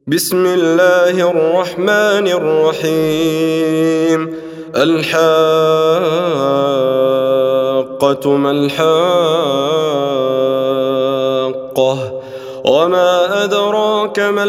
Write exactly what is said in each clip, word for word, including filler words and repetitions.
بسم الله الرحمن الرحيم. الحاقة ما الحاقة وما أدراك ما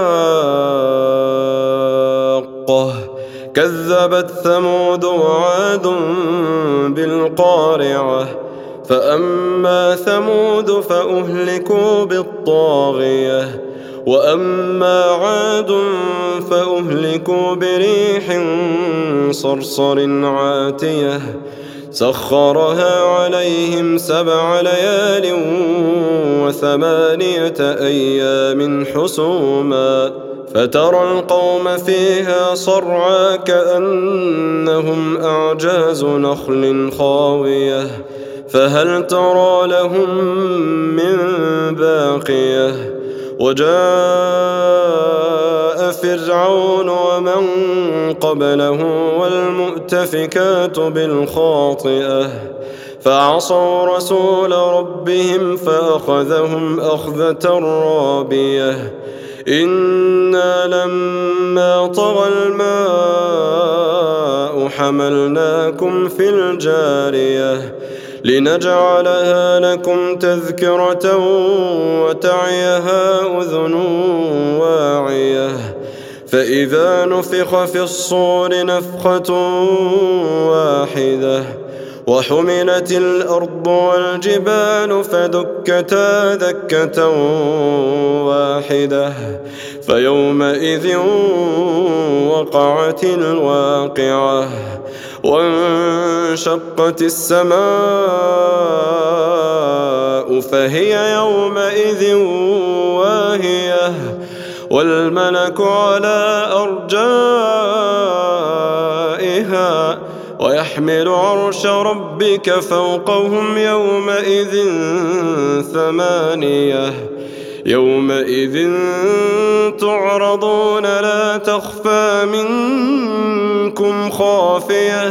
الحاقة كذبت ثمود وعاد بالقارعة فأما ثمود فأهلكوا بالطاغية وأما عاد فأهلكوا بريح صرصر عاتية سخرها عليهم سبع ليال وثمانية أيام حسوما فترى القوم فيها صرعى كأنهم أعجاز نخل خاوية فهل ترى لهم من باقية وجاء فرعون ومن قبله والمؤتفكات بالخاطئة فعصوا رسول ربهم فأخذهم أخذة رابية إنا لما طغى الماء حملناكم في الجارية لنجعلها لكم تذكرة وتعيها أذن واعية فإذا نفخ في الصور نفخة واحدة وحملت الأرض والجبال فدكتا دكة واحدة فيومئذ وقعت الواقعة وانشقت السماء فهي يومئذ واهية والملك على أرجائها ويحمل عرش ربك فوقهم يومئذ ثمانية يومئذ تعرضون لا تخفى منكم خافية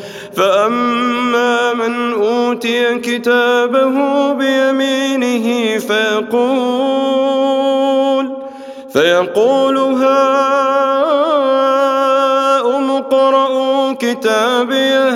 فأما من أوتي كتابه بيمينه فيقول فيقول هاؤم اقرءوا كتابيه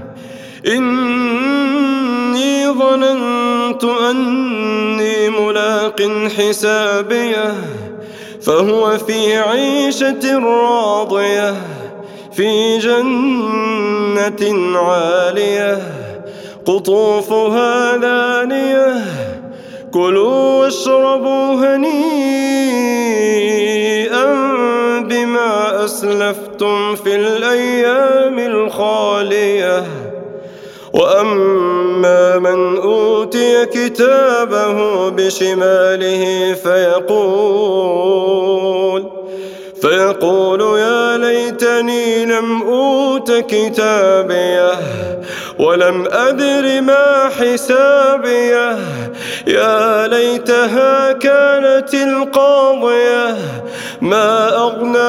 إني ظننت أني ملاق حسابيه فهو في عيشة راضية في جنة عالية قطوفها دانية كلوا واشربوا هنيئا بما أسلفتم في الأيام الخالية وأما من أوتي كتابه بشماله فيقول فيقول يا ليتني لم أوت كتابيه ولم أدر ما حسابيه يا ليتها كانت القاضية ما أغنى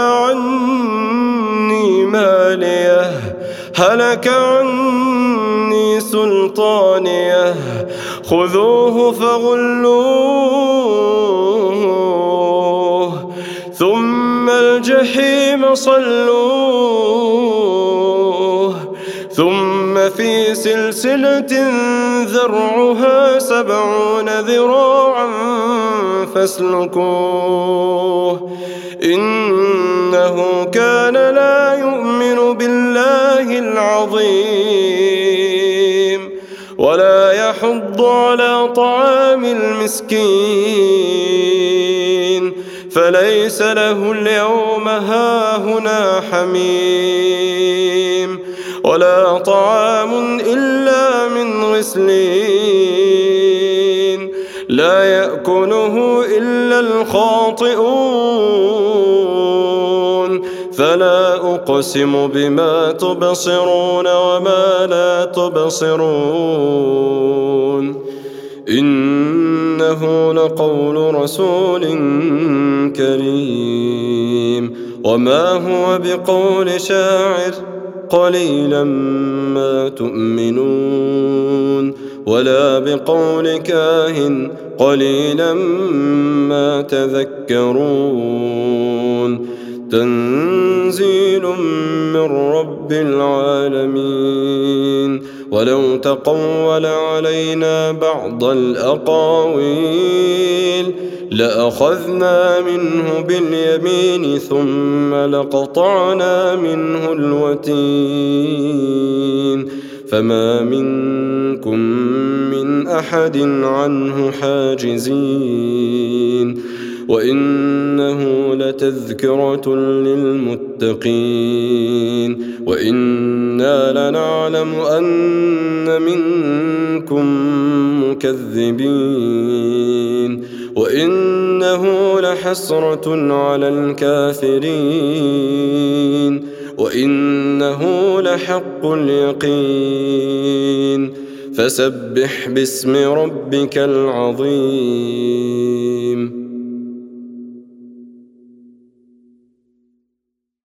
عني ماليه هلك عني سلطانيه خذوه فغلوه ثم الجحيم صلوه ثم في سلسلة ذرعها سبعون ذراعا فاسلكوه إنه كان لا يؤمن بالله العظيم ولا يحض على طعام المسكين فليس له اليوم هاهنا حميم ولا طعام إلا من غسلين لا يأكله إلا الخاطئون فلا أقسم بما تبصرون وما لا تبصرون إنه لقول رسول كريم وما هو بقول شاعر قليلا ما تؤمنون ولا بقول كاهن قليلا ما تذكرون تنزيل من رب العالمين. ولو تقول علينا بعض الأقاويل لأخذنا منه باليمين ثم لقطعنا منه الوتين فما منكم من أحد عنه حاجزين. وإنه لتذكرة للمتقين وإنا لنعلم أن منكم مكذبين وإنه لحسرة على الكافرين وإنه لحق اليقين. فسبح باسم ربك العظيم.